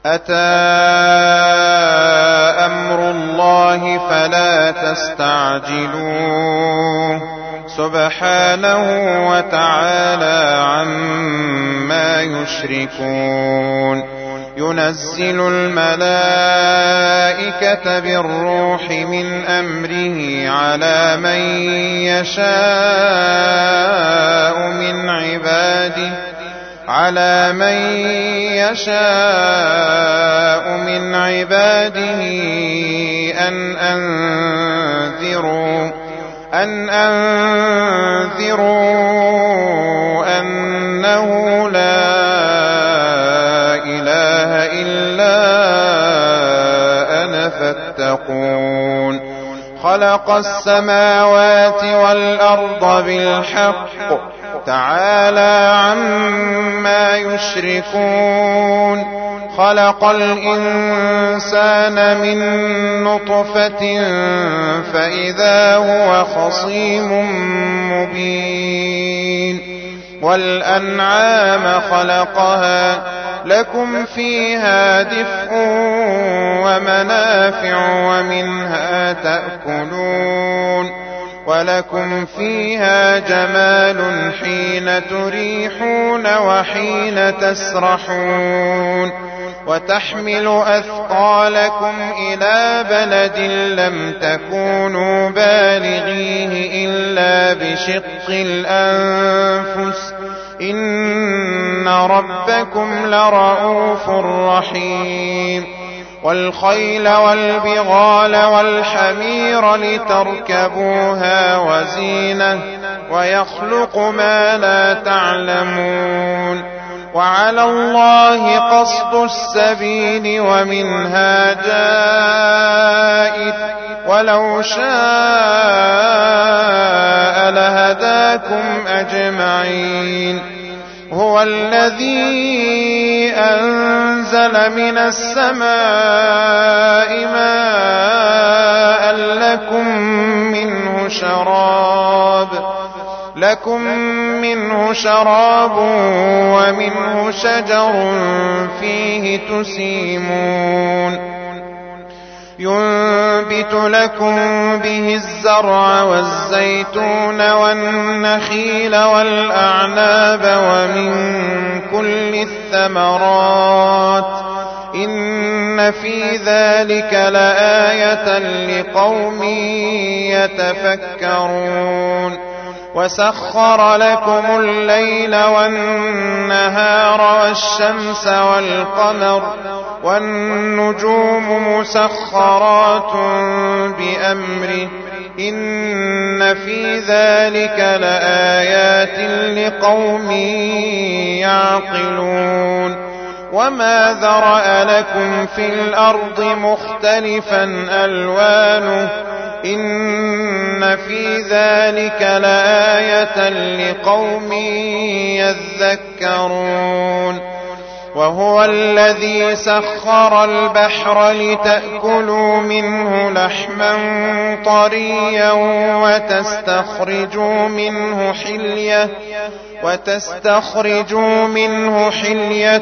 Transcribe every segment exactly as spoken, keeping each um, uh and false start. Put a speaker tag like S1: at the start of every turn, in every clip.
S1: أتى أمر الله فلا تستعجلوه سبحانه وتعالى عما يشركون ينزل الملائكة بالروح من أمره على من يشاء من عباده على من يشاء من عباده أن أنذروا أن أنذروا أنه لا إله إلا أنا فاتقون خلق السماوات والأرض بالحق تعالى عما يشركون خلق الإنسان من نطفة فإذا هو خصيم مبين والأنعام خلقها لكم فيها دفء ومنافع ومنها تأكلون ولكم فيها جمال حين تريحون وحين تسرحون وتحمل أثقالكم إلى بلد لم تكونوا بالغيه إلا بشق الأنفس إن ربكم لرؤوف رحيم والخيل والبغال والحمير لتركبوها وزينة ويخلق ما لا تعلمون وعلى الله قصد السبيل ومنها جائر ولو شاء لهداكم أجمعين هو الذي أنزل من السماء ماء لكم منه شراب لكم منه شراب ومنه شجر فيه تسيمون ينبت لكم به الزرع والزيتون والنخيل والأعناب ومن كل الثمرات إن في ذلك لآية لقوم يتفكرون وسخر لكم الليل والنهار والشمس والقمر والنجوم مسخرات بأمره إن في ذلك لآيات لقوم يعقلون وما ذرأ لكم في الأرض مختلفا ألوانه إن في ذلك لآية لقوم يذكرون وهو الذي سخر البحر لتأكلوا منه لحما طريا وتستخرجوا منه حلية وتستخرجوا منه حلية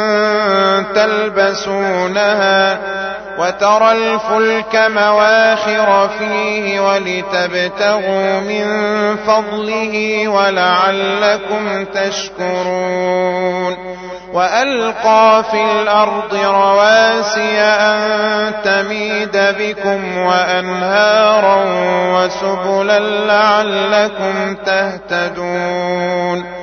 S1: تلبسونها وترى الفلك مواخر فيه ولتبتغوا من فضله ولعلكم تشكرون وألقى في الأرض رواسي أن تميد بكم وأنهارا وسبلا لعلكم تهتدون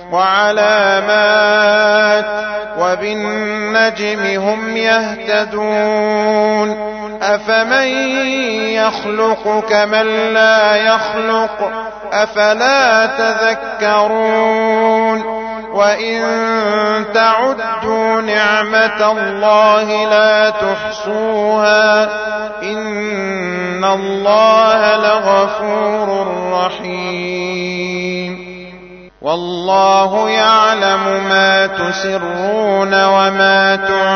S1: وعلامات وبالنجم هم يهتدون أفمن يخلق كمن لا يخلق أفلا تذكرون وإن تعدوا نعمة الله لا تحصوها إن الله لغفور رحيم والله يعلم ما تسرون وما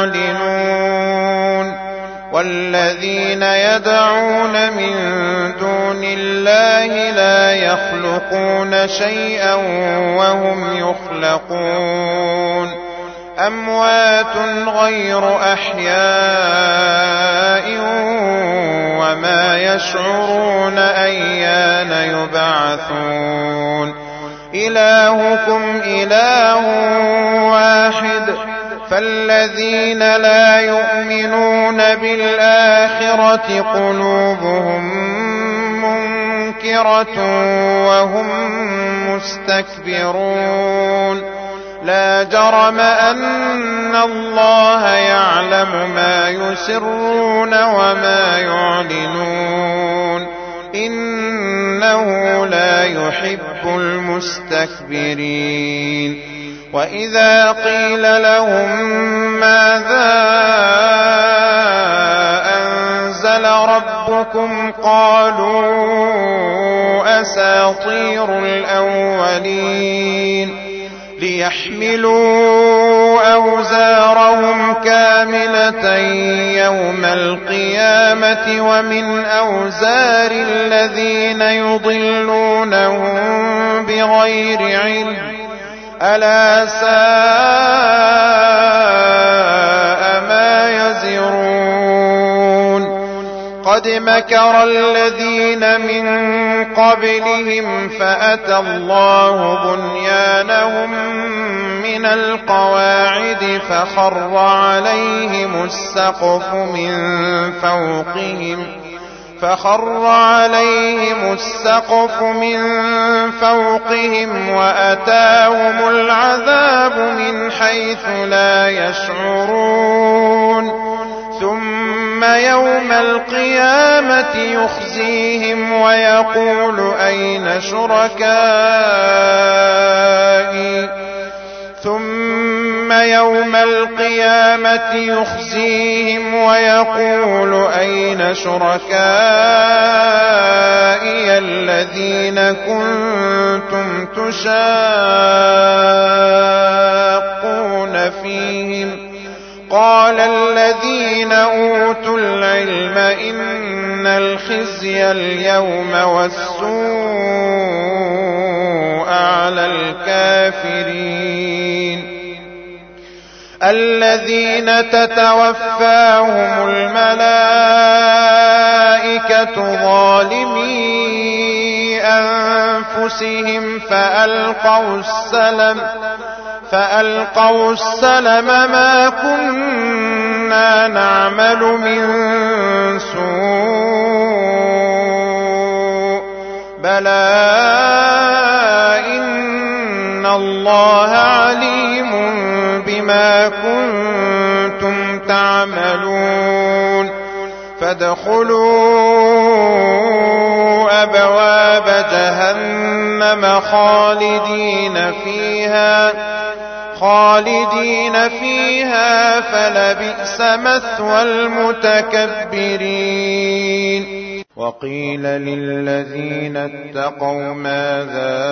S1: تعلنون والذين يدعون من دون الله لا يخلقون شيئا وهم يخلقون أموات غير أحياء وما يشعرون أيان يبعثون إلهكم إله واحد فالذين لا يؤمنون بالآخرة قلوبهم منكرة وهم مستكبرون لا جرم أن الله يعلم ما يسرون وما يعلنون إنه لا يحب المستكبرين وإذا قيل لهم ماذا أنزل ربكم قالوا أساطير الأولين ليحملوا أوزارهم كاملة يوم القيامة ومن أوزار الذين يضلونهم بغير علم ألا ساء ما يزرون قد مكر الذين من قبلهم فأتى الله بنيانهم من القواعد فخر عليهم السقف من فوقهم فخر عليهم السقف من فوقهم وأتاهم العذاب من حيث لا يشعرون ثم يوم القيامة يخزيهم ويقول أين شركائي ثم يوم القيامة يخزيهم ويقول أين شركائي الذين كنتم تشاقون فيهم قال الذين أوتوا العلم إن الخزي اليوم والسوء على الكافرين الذين تتوفاهم الملائكة ظالمي أنفسهم فألقوا السلم فألقوا السلم ما كنا نعمل من سوء بلى إن الله عليم بما كنتم تعملون فادخلوا أبواب جهنم خالدين فيها خالدين فيها فلبئس مثوى المتكبرين وقيل للذين اتقوا ماذا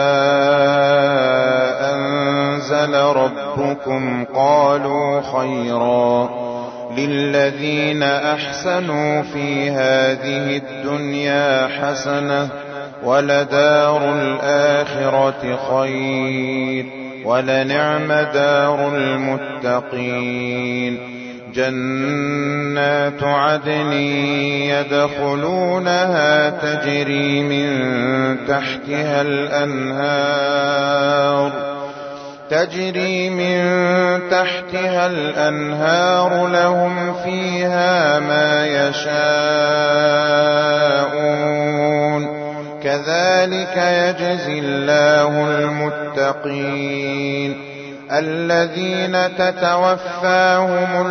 S1: أنزل ربكم قالوا خيرا للذين أحسنوا في هذه الدنيا حسنة ولدار الآخرة خير ولنعم دار المتقين جنات عدن يدخلونها تجري من تحتها الأنهار تجري من تحتها الأنهار لهم فيها ما يشاءون كذلك يجزي الله المتقين الذين تتوفاهم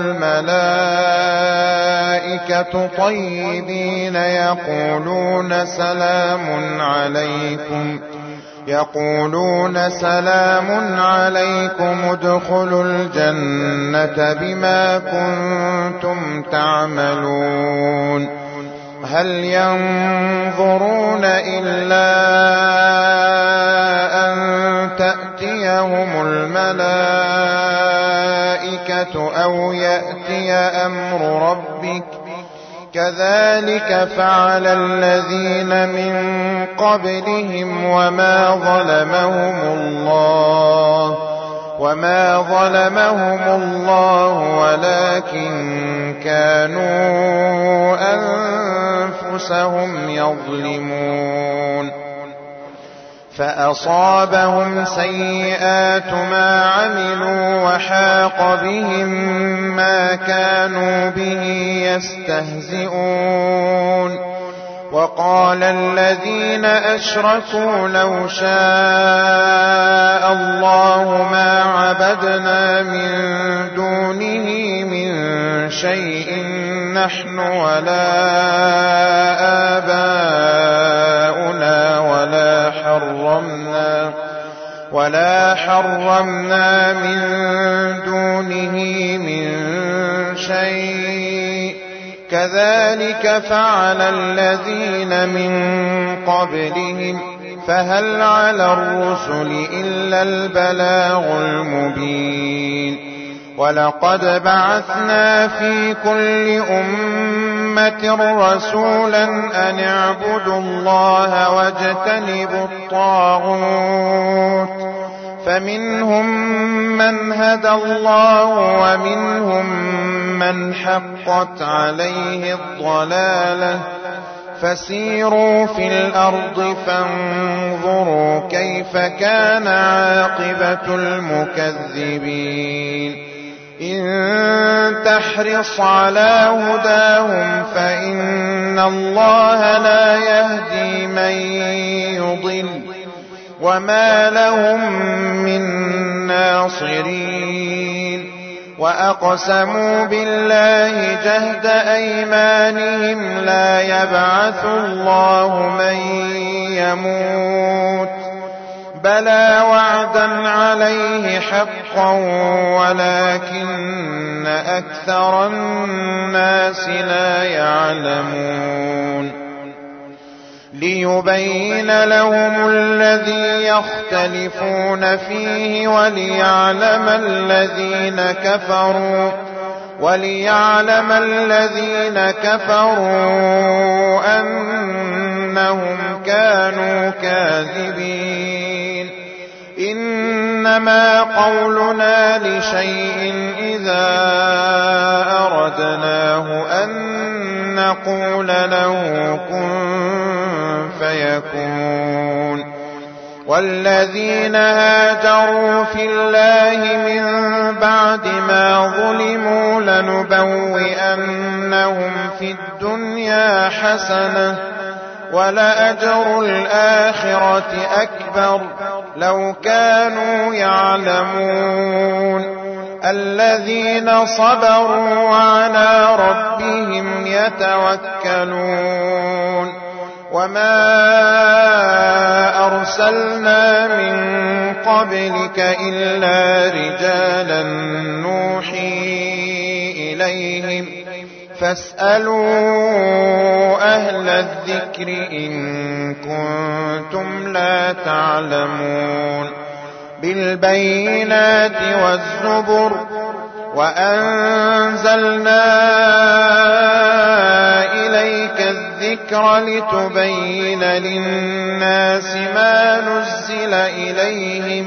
S1: الملائكة طيبين يقولون سلام عليكم يقولون سلام عليكم ادخلوا الجنة بما كنتم تعملون هل ينظرون إلا أن تأتيهم الملائكة أو يأتي أمر ربك كذلك فعل الذين من قبلهم وما ظلمهم الله وما ظلمهم الله ولكن كانوا أنفسهم يظلمون فأصابهم سيئات ما عملوا وحاق بهم ما كانوا به يستهزئون وقال الذين أشركوا لو شاء الله ما عبدنا من دونه من شيء نحن ولا آباؤنا ولا حرمنا ولا حرمنا من دونه من شيء كذلك فعل الذين من قبلهم فهل على الرسل إلا البلاغ المبين ولقد بعثنا في كل أمة رسولا أن اعبدوا الله واجتنبوا الطاغوت فمنهم من هدى الله ومنهم من حقت عليه الضلالة فسيروا في الأرض فانظروا كيف كان عاقبة المكذبين إن تحرص على هداهم فإن الله لا يهدي من يضل وما لهم من ناصرين وأقسموا بالله جهد أيمانهم لا يبعث الله من يموت بلى وعدا عليه حقا ولكن أكثر الناس لا يعلمون ليبين لهم الذي يختلفون فيه وليعلم الذين كفروا وليعلم الذين كفروا أنهم كانوا كاذبين إنما قولنا لشيء إذا أردناه أن نقول له كن فيكون والذين هاجروا في الله من بعد ما ظلموا لنبوئنهم في الدنيا حسنة ولأجر الآخرة أكبر لو كانوا يعلمون الذين صبروا وعلى ربهم يتوكلون وما أرسلنا من قبلك إلا رجالا نوحي إليهم فاسألوا أهل الذكر إن كنتم لا تعلمون بالبينات والزبر وأنزلنا إليك الذكر لتبين للناس ما نزل إليهم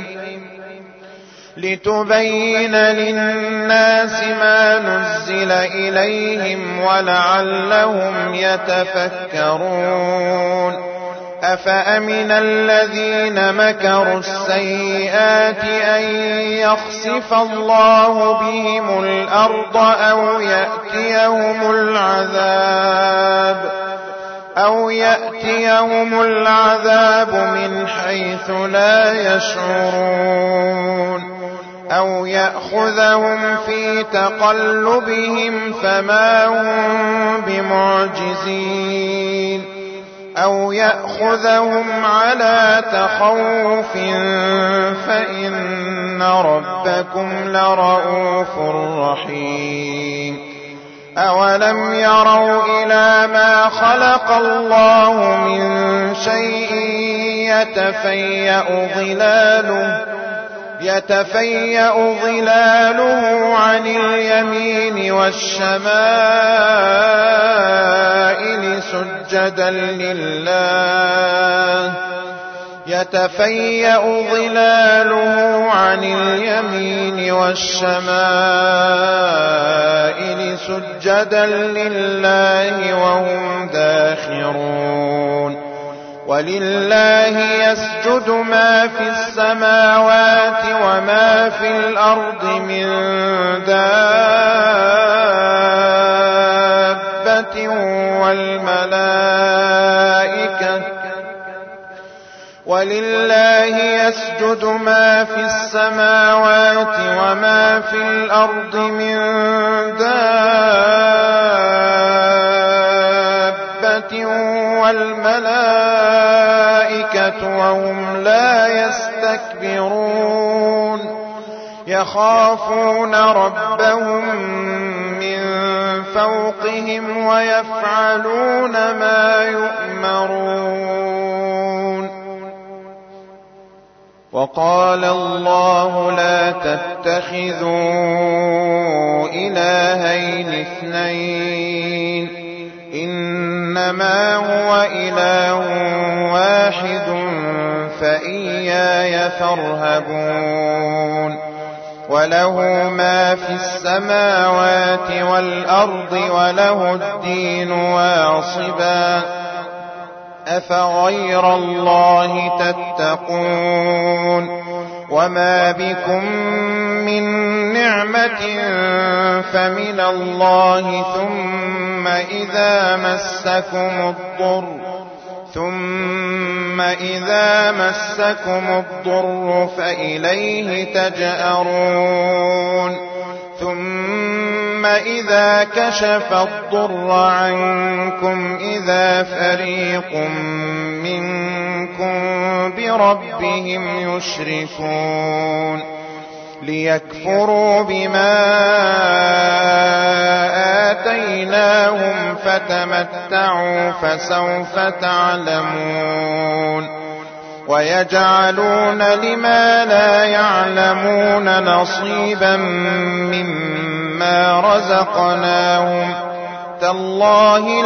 S1: لتبين للناس ما نزل إليهم ولعلهم يتفكرون أفأمن الذين مكروا السيئات أن يخسف الله بهم الأرض أو يأتيهم العذاب أو يأتيهم العذاب من حيث لا يشعرون أو يأخذهم في تقلبهم فما هم بمعجزين أو يأخذهم على تخوف فإن ربكم لرؤوف رحيم أولم يروا إلى ما خلق الله من شيء يتفيأ ظلاله يتفيأ ظلاله عن اليمين والشمائل سجدا لله يتفيأ ظلاله عن اليمين والشمائل سجدا لله وهم داخرون ولله يسجد ما في السماوات وما في الأرض من دابة والملائكة ولله يسجد ما في السماوات وما في الأرض من دابة والملائكة وهم لا يستكبرون يخافون ربهم من فوقهم ويفعلون ما يؤمرون. وقال الله لا تتخذوا إلهين اثنين إنما هو إله واحد فإياي فارهبون وله ما في السماوات والأرض وله الدين واصبا أفغير الله تتقون وما بكم من نعمة فمن الله ثم إذا مسكم الضر ثم إذا مسكم الضر فإليه تجأرون ثم إذا كشف الضر عنكم إذا فريق منكم بربهم يشركون ليكفروا بما آتيناهم فتمتعوا فسوف تعلمون ويجعلون لما لا يعلمون نصيبا مما رزقناهم تالله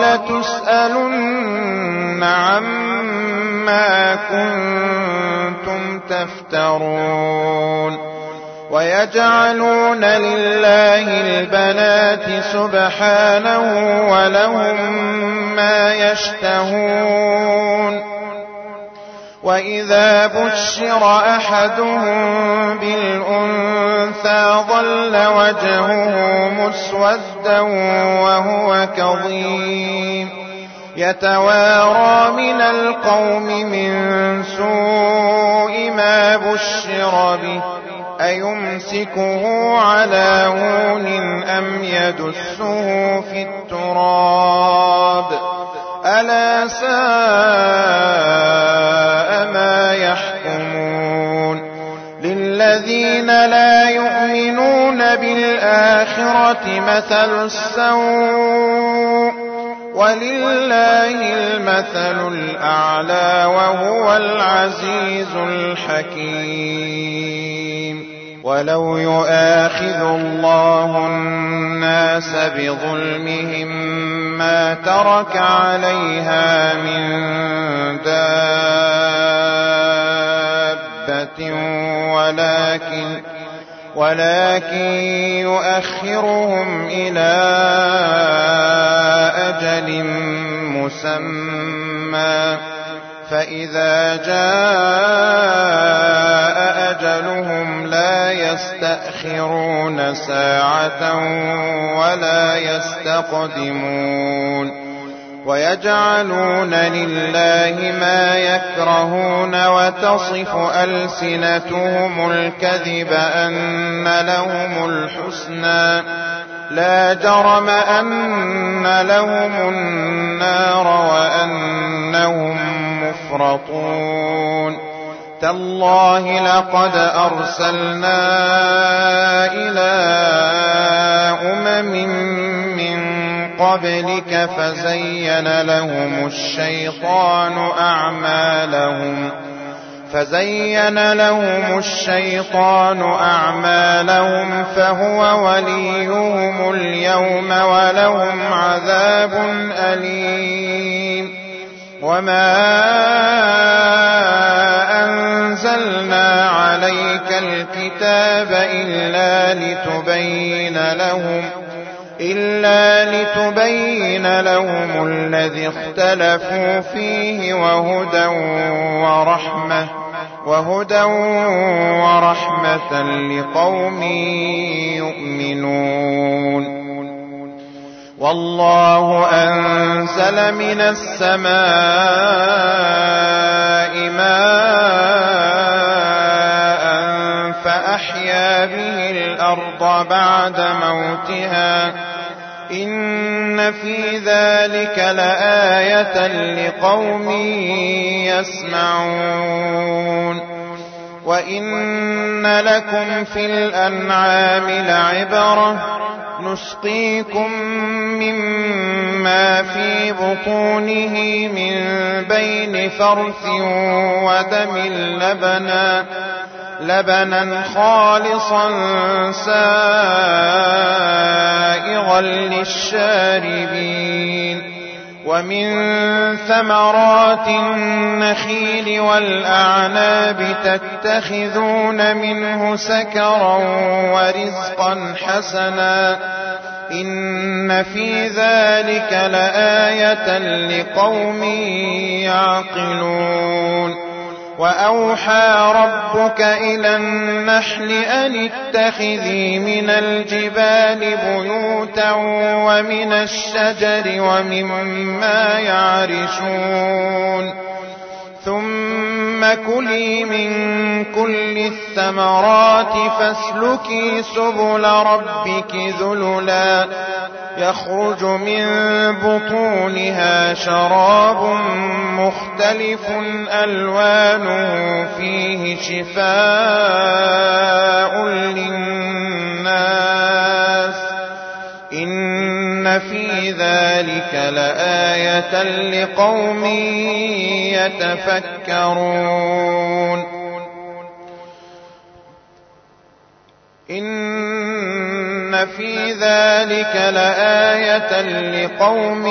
S1: لتسألن عما كنتم تفترون ويجعلون لله البنات سبحانه ولهم ما يشتهون وإذا بشر أحدهم بالأنثى ظل وجهه مسودا وهو كظيم يتوارى من القوم من سوء ما بشر به أيمسكه على هون أم يدسه في التراب ألا ساء ما يحكمون للذين لا يؤمنون بالآخرة مثل السوء ولله المثل الأعلى وهو العزيز الحكيم. ولو يؤاخذ الله الناس بظلمهم ما ترك عليها من دابة ولكن ولكن يؤخرهم إلى أجل مسمى فإذا جاء أجلهم لا يستأخرون ساعة ولا يستقدمون ويجعلون لله ما يكرهون وتصف ألسنتهم الكذب أن لهم الحسنى لا جرم أن لهم النار وأنهم مفرطون تالله لقد أرسلنا إلى أمم من قبلك فزين لهم الشيطان أعمالهم فزين لهم الشيطان أعمالهم فهو وليهم اليوم ولهم عذاب أليم. وما الكتاب إلا لتبين لهم إلا لتبين لهم الذي اختلفوا فيه وهدى ورحمة وهدى ورحمة لقوم يؤمنون. والله أنزل من السماء ماء فأحيا به الأرض بعد موتها إن في ذلك لآية لقوم يسمعون. وإن لكم في الأنعام لعبرة نسقيكم مما في بطونه من بين فرث ودم لبنا لبنا خالصا سائغا للشاربين ومن ثمرات النخيل والأعناب تتخذون منه سكرا ورزقا حسنا إن في ذلك لآية لقوم يعقلون. وأوحى ربك إلى النحل أن اتخذي من الجبال بيوتا ومن الشجر ومما يعرشون ثم كلي من كل الثمرات فاسلكي سبل ربك ذللا يخرج من بطونها شراب مختلف ألوانه فيه شفاء للناس إن في ذلك لآية لقوم يتفكرون. إن في ذلك لآية لقوم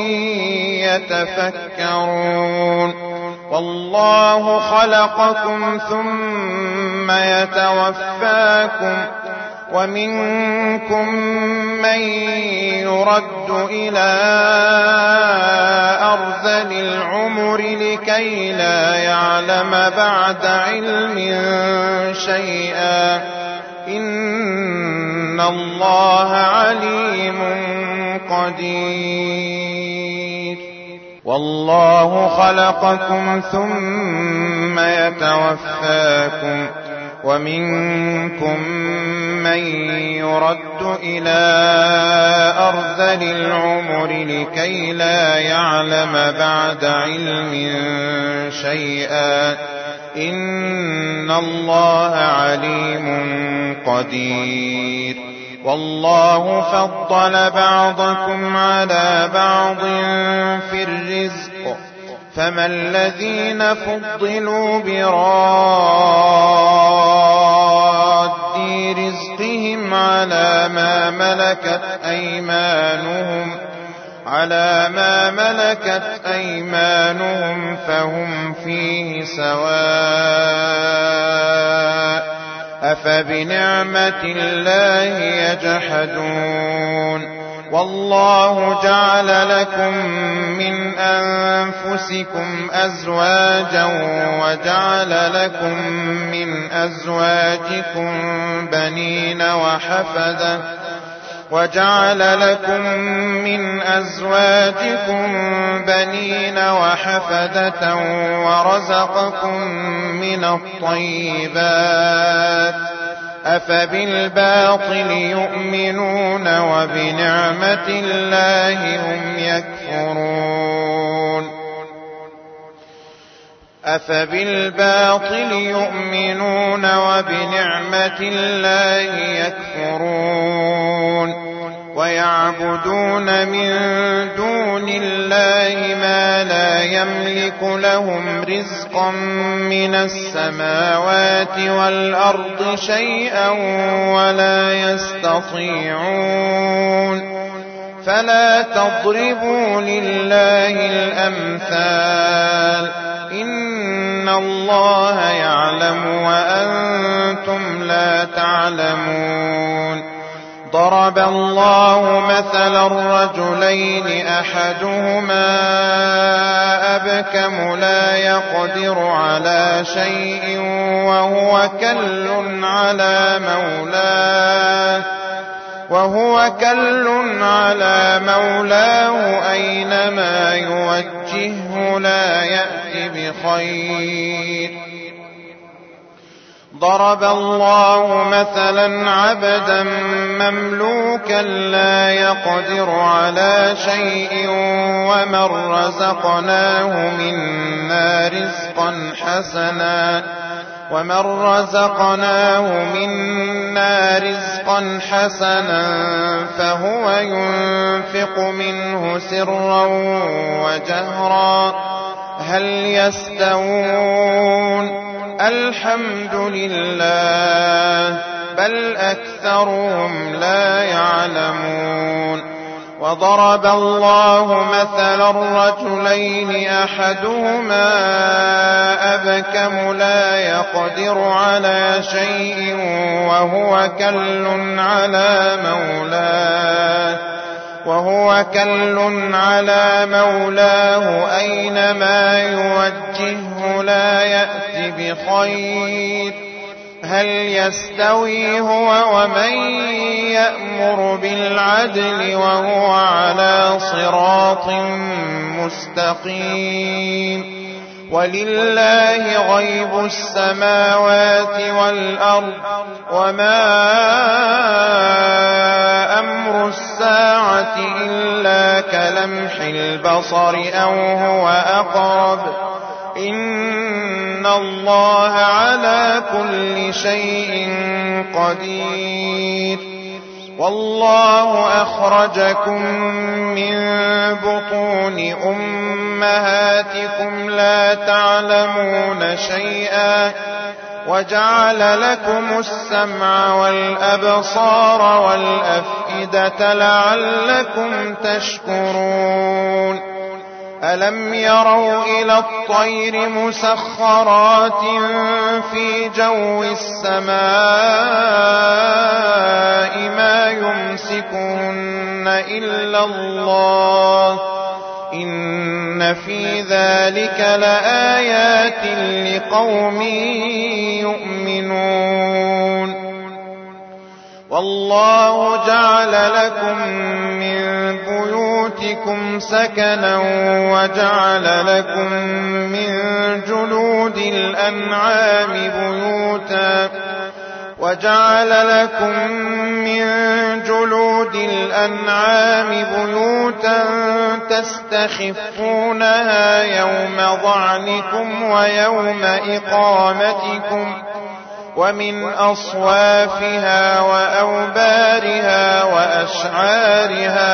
S1: يتفكرون. والله خلقكم ثم يتوفاكم ومنكم من يرد إلى أرذل العمر لكي لا يعلم بعد علم شيئا إن الله عليم قدير. والله خلقكم ثم يتوفاكم ومنكم من يرد إلى أرذل العمر لكي لا يعلم بعد علم شيئا إن الله عليم قدير. والله فضل بعضكم على بعض في الرزق فما الذين فضلوا براد رزقهم على ما ملكت أيمانهم على ما ملكت أيمانهم فهم فيه سواء أفبنعمة الله يجحدون. والله جعل لكم من أنفسكم أزواجا وجعل لكم من أزواجكم بنين وحفدة وجعل لكم من أزواجكم بنين وحفدة ورزقكم من الطيبات أفبالباطل يؤمنون وبنعمة الله هم يكفرون. أفبالباطل يؤمنون وبنعمة الله يكفرون ويعبدون من دون الله ما لا يملك لهم رزقا من السماوات والأرض شيئا ولا يستطيعون. فلا تضربوا لله الأمثال إن إن الله يعلم وأنتم لا تعلمون. ضرب الله مثلا الرجلين أحدهما أبكم لا يقدر على شيء وهو كل على مولاه وهو كل على مولاه أينما يوجهه لا يأت بخير. ضرب الله مثلا عبدا مملوكا لا يقدر على شيء ومن رزقناه منا رزقا حسنا ومن رزقناه منا رزقا حسنا فهو ينفق منه سرا وجهرا هل يستوون؟ الحمد لله بل أكثرهم لا يعلمون. وضرب الله مثلا الرجلين أحدهما أبكم لا يقدر على شيء وهو كل على مولاه وهو كل على مولاه أينما يوجهه لا يأت بخير. هل يستوي هو ومن يأمر بالعدل وهو على صراط مستقيم؟ ولله غيب السماوات والأرض وما أمر الساعة إلا كلمح البصر أو هو أقرب إن الله على كل شيء قدير. والله أخرجكم من بطون أمهاتكم لا تعلمون شيئا وجعل لكم السمع والأبصار والأفئدة لعلكم تشكرون. ألم يروا إلى الطير مسخرات في جو السماء ما يمسكهن إلا الله إن في ذلك لآيات لقوم يؤمنون. والله جعل لكم من بيوتكم سكنا وجعل لكم من جلود الأنعام بيوتا وجعل لكم من جلود الأنعام بيوتا تستخفونها يوم ظعنكم ويوم إقامتكم ومن أصوافها وأوبارها وأشعارها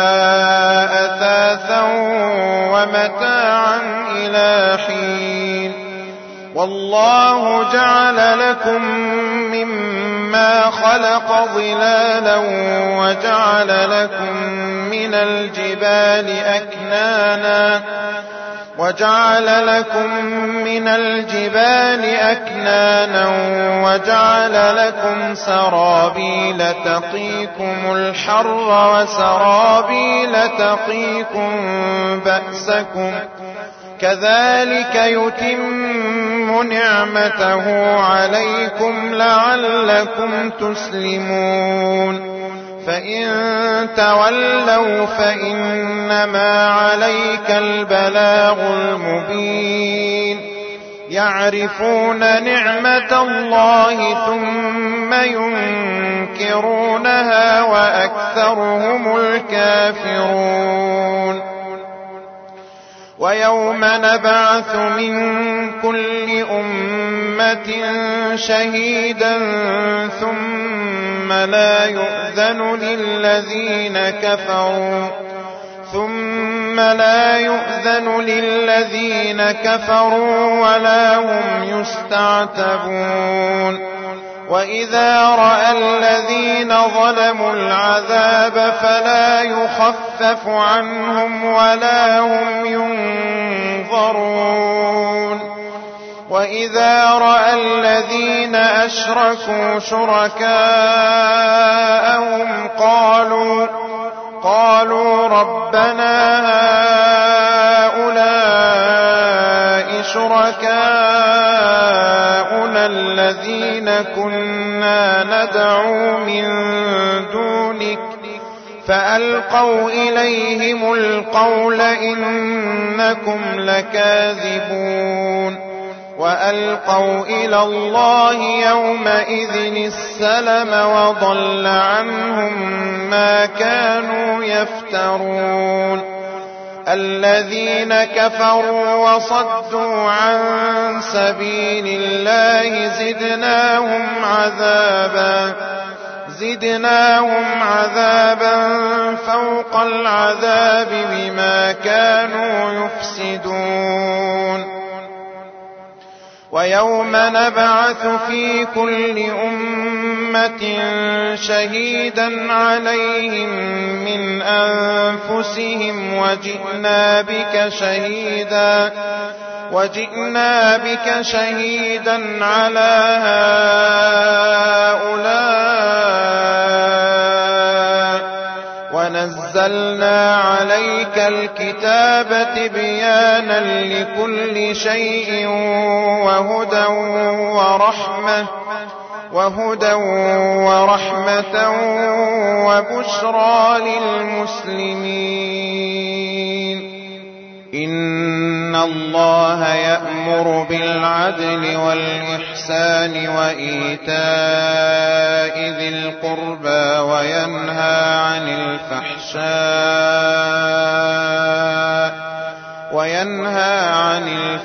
S1: أثاثا ومتاعا إلى حين. والله جعل لكم مما خلق ظلالا وجعل لكم من الجبال أكنانا وجعل لكم من الجبال أكنانا وجعل لكم سرابيل تقيكم الحر وسرابيل تقيكم بأسكم كذلك يتم نعمته عليكم لعلكم تسلمون. فإن تولوا فإنما عليك البلاغ المبين. يعرفون نعمة الله ثم ينكرونها وأكثرهم الكافرون. ويوم نبعث من كل أمة شهيدا ثم لا يؤذن للذين كفروا ثم لا يؤذن للذين كفروا ولا هم يستعتبون. وإذا رأى الذين ظلموا العذاب فلا يخفف عنهم ولا هم ينظرون. وإذا رأى الذين أشركوا شركاءهم قالوا قالوا ربنا هؤلاء شركاؤنا الذين كنا ندعو من دونك فألقوا إليهم القول إنكم لكاذبون وألقوا إلى الله يومئذ السلم وضل عنهم ما كانوا يفترون الذين كفروا وصدوا عن سبيل الله زدناهم عذابا زدناهم عذابا فوق العذاب بما كانوا يفسدون ويوم نبعث في كل أمة شهيدا عليهم من أنفسهم وجئنا بك شهيدا وجئنا بك شهيدا على هؤلاء ونزلنا عليك الكتاب تبيانا لكل شيء وهدى ورحمة وهدى ورحمة وبشرى للمسلمين إن الله يأمر بالعدل والإحسان وإيتاء ذي القربى وينهى عن الفحشاء وينهى عن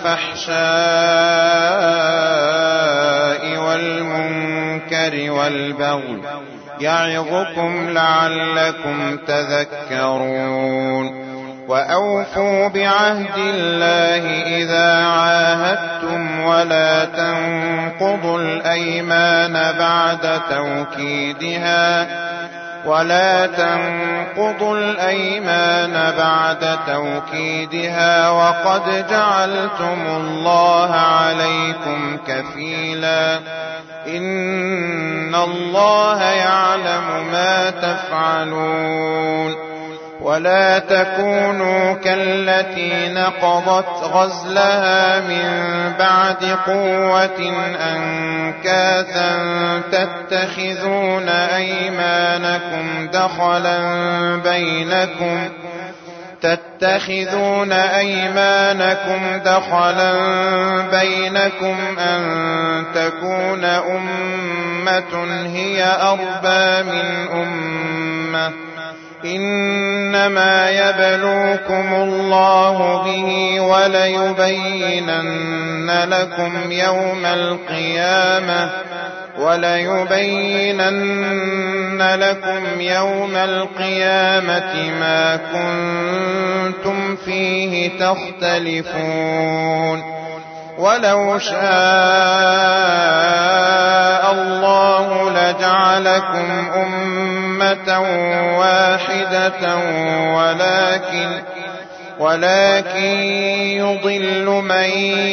S1: الفحشاء والمنكر والبغي يعظكم لعلكم تذكرون وأوفوا بعهد الله إذا عاهدتم ولا تنقضوا الأيمان بعد توكيدها ولا تنقضوا الأيمان بعد توكيدها وقد جعلتم الله عليكم كفيلا إن الله يعلم ما تفعلون ولا تكونوا كالتي نقضت غزلها من بعد قوة أنكاثا تتخذون أيمانكم دخلا بينكم تتخذون أيمانكم دخلا بينكم أن تكون أمة هي أربى من أمة إنما يبلوكم الله به وليبينن لكم يوم القيامة وليبينن لكم يوم القيامة ما كنتم فيه تختلفون ولو شاء الله لجعلكم أمة واحدة ولكن ولكن يضل من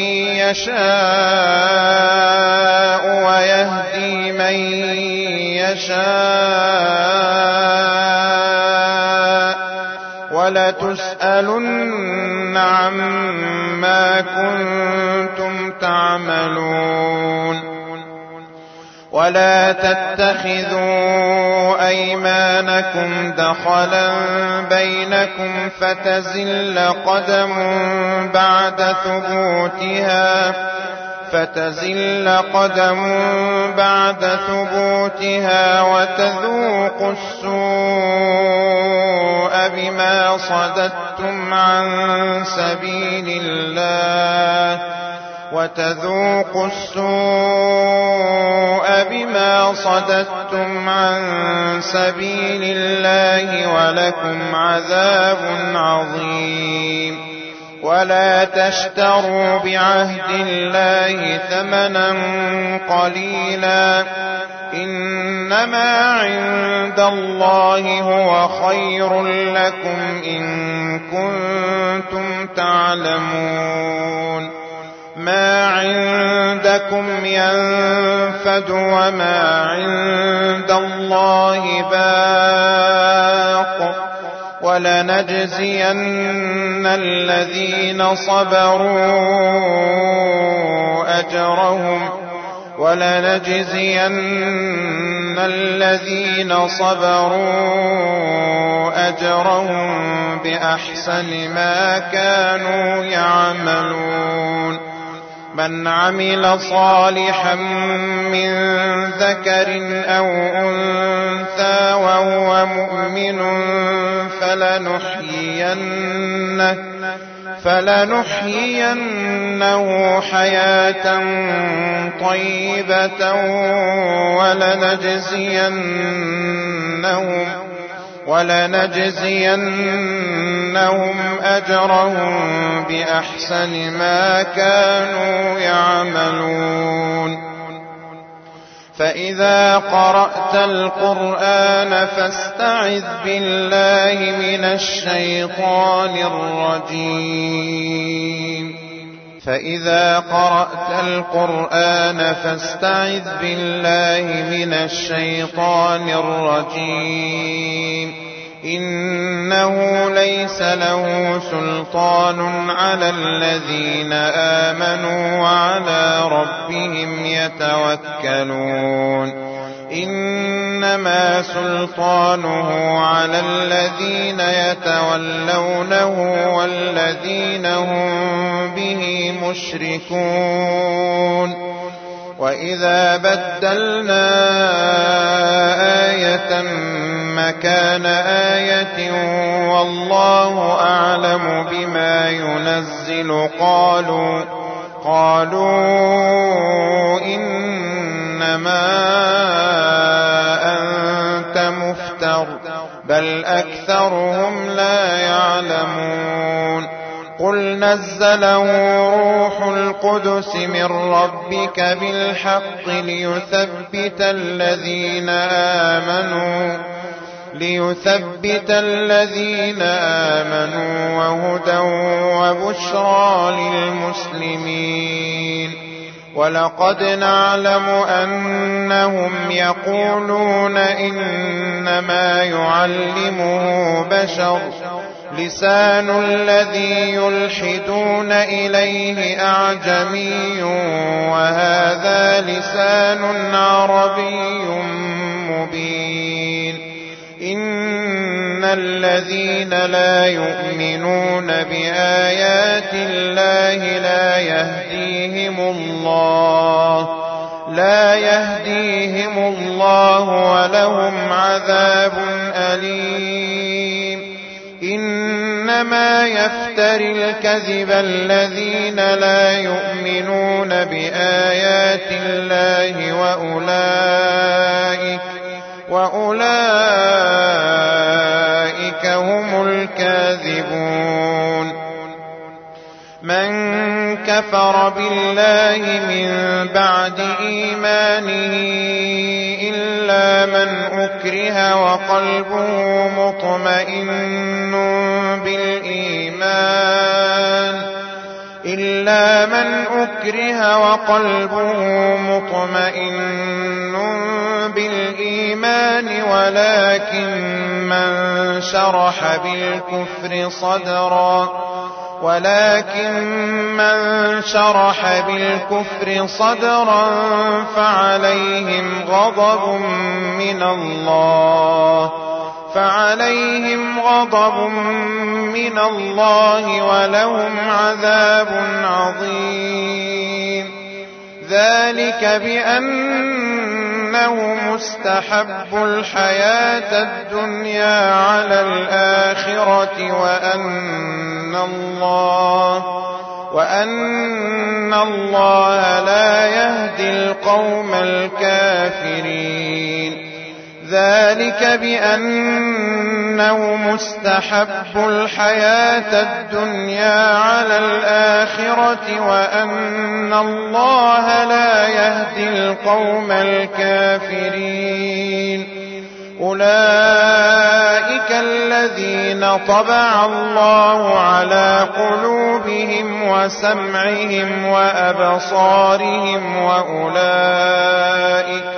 S1: يشاء ويهدي من يشاء ولتسألن عما كنتم تعملون ولا تتخذوا أيمانكم دخلا بينكم فتزل قدم بعد ثبوتها فتزل قدم بعد ثبوتها وتذوقوا السوء بما صددتم عن سبيل الله وتذوقوا السوء بما صددتم عن سبيل الله ولكم عذاب عظيم ولا تشتروا بعهد الله ثمنا قليلا إنما عند الله هو خير لكم إن كنتم تعلمون ما عندكم ينفد وما عند الله باق ولنجزين الذين صبروا أجرهم ولنجزين الذين صبروا أجرهم بأحسن ما كانوا يعملون من عمل صالحا من ذكر أو أنثى وهو مؤمن فلنحيينه, فلنحيينه حياة طيبة ولنجزينهم, ولنجزينهم أجرهم بأحسن ما كانوا يعملون فإذا قرأت القرآن فاستعذ بالله من الشيطان الرجيم فإذا قرأت القرآن فاستعذ بالله من الشيطان الرجيم إنه ليس له سلطان على الذين آمنوا وعلى ربهم يتوكلون إنما سلطانه على الذين يتولونه والذين هم به مشركون وإذا بدلنا آية مكان آية والله أعلم بما ينزل قالوا قالوا إنما أنت مفتر بل أكثرهم لا يعلمون قل نزله روح القدس من ربك بالحق ليثبت الذين آمنوا ليثبت الذين آمنوا وهدى وبشرى للمسلمين ولقد نعلم أنهم يقولون إنما يعلمه بشر لسان الذي يلحدون إليه أعجمي وهذا لسان عربي مبين إن الذين لا يؤمنون بآيات الله لا يهديهم الله لا يهديهم الله ولهم عذاب أليم إنما يفتري الكذب الذين لا يؤمنون بآيات الله وأولئك وأولئك هم الكاذبون من كفر بالله من بعد إيمانه إلا من أكره وقلبه مطمئن بالإيمان إلا من أكره وقلبه مطمئن بالإيمان ولكن من شرح بالكفر صدرا ولكن من شرح بالكفر صدرا فعليهم غضب من الله فعليهم غضب من الله ولهم عذاب عظيم ذلك بأنه مستحب الحياة الدنيا على الآخرة وأن الله وأن الله لا يهدي القوم الكافرين ذلك بأنه مستحب الحياة الدنيا على الآخرة وأن الله لا يهدي القوم الكافرين أولئك الذين طبع الله على قلوبهم وسمعهم وأبصارهم وأولئك,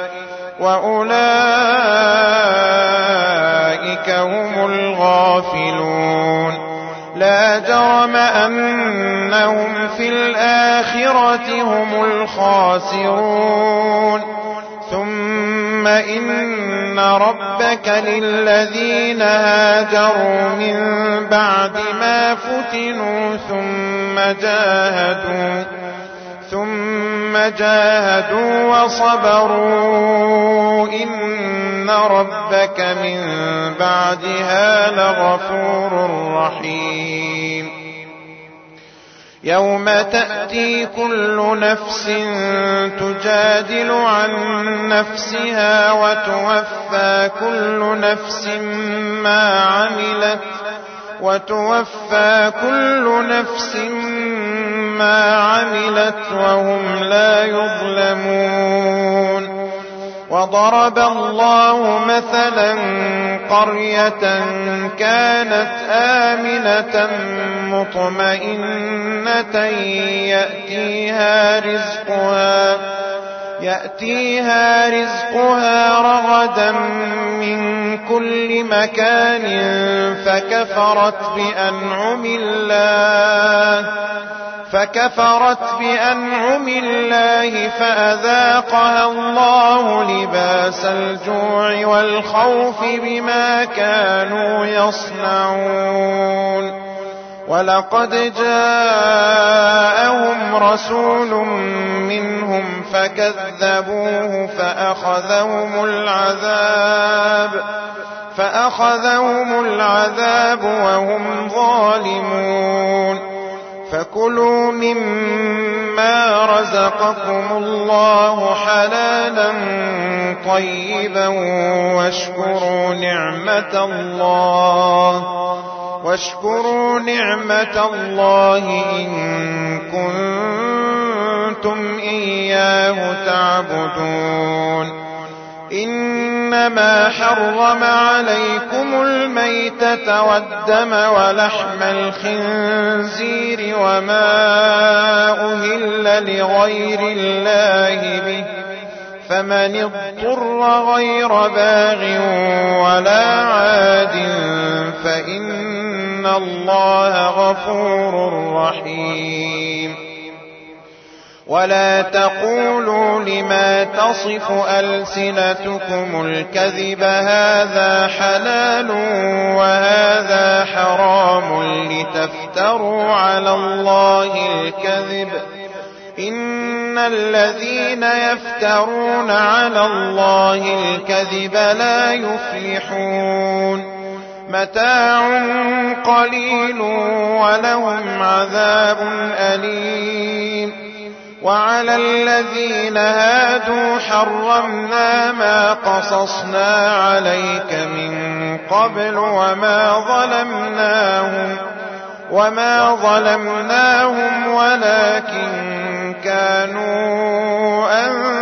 S1: وأولئك هم الغافلون. لا جرم أنهم في الآخرة هم الخاسرون. ثم إن ربك للذين هاجروا من بعد ما فتنوا ثم جاهدوا ثم جاهدوا وصبروا إن ربك من بعدها لغفور رحيم. يوم تأتي كل نفس تجادل عن نفسها وتوفى كل نفس ما عملت وتوفى كل نفس ما عملت وهم لا يظلمون. وضرب الله مثلا قرية كانت آمنة مطمئنة يأتيها رزقها يأتيها رزقها رغدا من كل مكان فكفرت بأنعم الله فكفرت بأنعم الله فأذاقها الله لباس الجوع والخوف بما كانوا يصنعون. ولقد جاءهم رسول منهم فكذبوه فأخذهم العذاب فأخذهم العذاب وهم ظالمون. فكلوا مما رزقكم الله حلالا طيبا واشكروا نعمة الله واشكروا نعمة الله إن كنتم إياه تعبدون. إنما حرم عليكم الميتة والدم ولحم الخنزير وما أهل لغير الله به فمن اضطر غير باغ ولا عاد فإن الله غفور رحيم. ولا تقولوا لما تصف ألسنتكم الكذب هذا حلال وهذا حرام لتفتروا على الله الكذب إن الذين يفترون على الله الكذب لا يفلحون. متاع قليل ولهم عذاب أليم. وعلى الذين هادوا حرمنا ما قصصنا عليك من قبل وما ظلمناهم وما ظلمناهم ولكن كانوا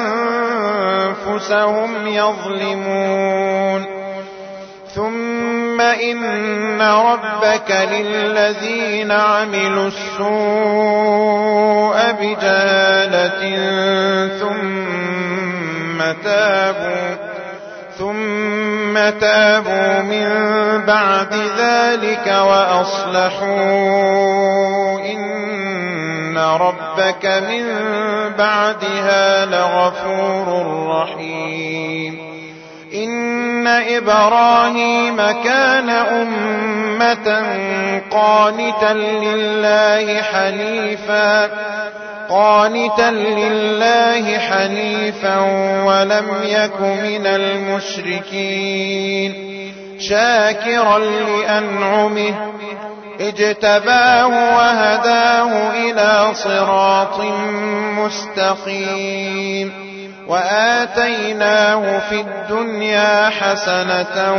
S1: أنفسهم يظلمون. ثم إن ربك للذين عملوا السوء بجهالة ثم تابوا ثم تابوا من بعد ذلك وأصلحوا إن ربك من بعدها لغفور رحيم. إن إبراهيم كان أمة قانتا لله حنيفا قانتا لله حنيفا ولم يك من المشركين شاكرا لأنعمه اجتباه وهداه إلى صراط مستقيم. وآتيناه في الدنيا حسنة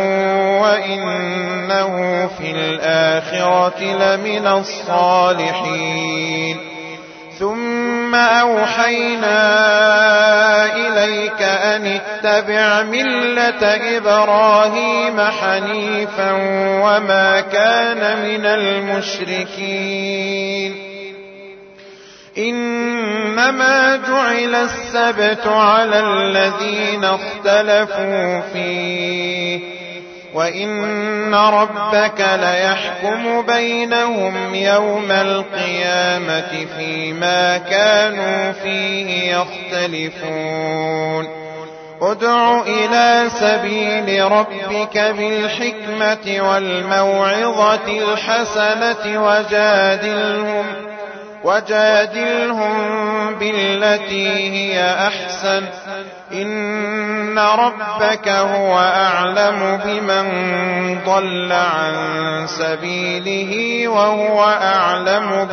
S1: وإنه في الآخرة لمن الصالحين. ثم ثم أوحينا إليك أن اتبع ملة إبراهيم حنيفا وما كان من المشركين إنما جعل السبت على الذين اختلفوا فيه وإن ربك ليحكم بينهم يوم القيامة فيما كانوا فيه يختلفون ادع إلى سبيل ربك بالحكمة والموعظة الحسنة وجادلهم وجادلهم بالتي هي أحسن إن ربك هو أعلم بمن ضل عن سبيله وهو أعلم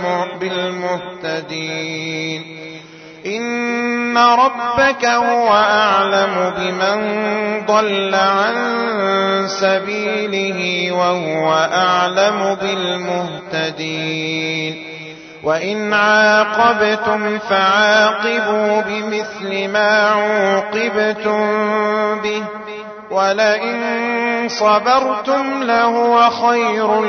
S1: بالمهتدين إن ربك هو أعلم بمن ضل عن سبيله وهو أعلم بالمهتدين وإن عاقبتم فعاقبوا بمثل ما عوقبتم به ولئن صبرتم لهو خير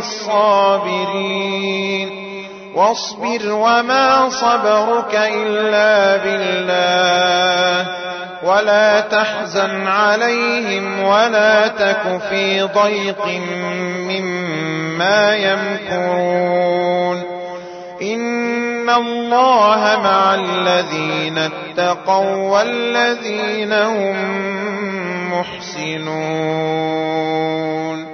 S1: للصابرين واصبر وما صبرك إلا بالله ولا تحزن عليهم ولا تك في ضيق مما يمكرون إن الله مع الذين اتقوا والذين هم محسنون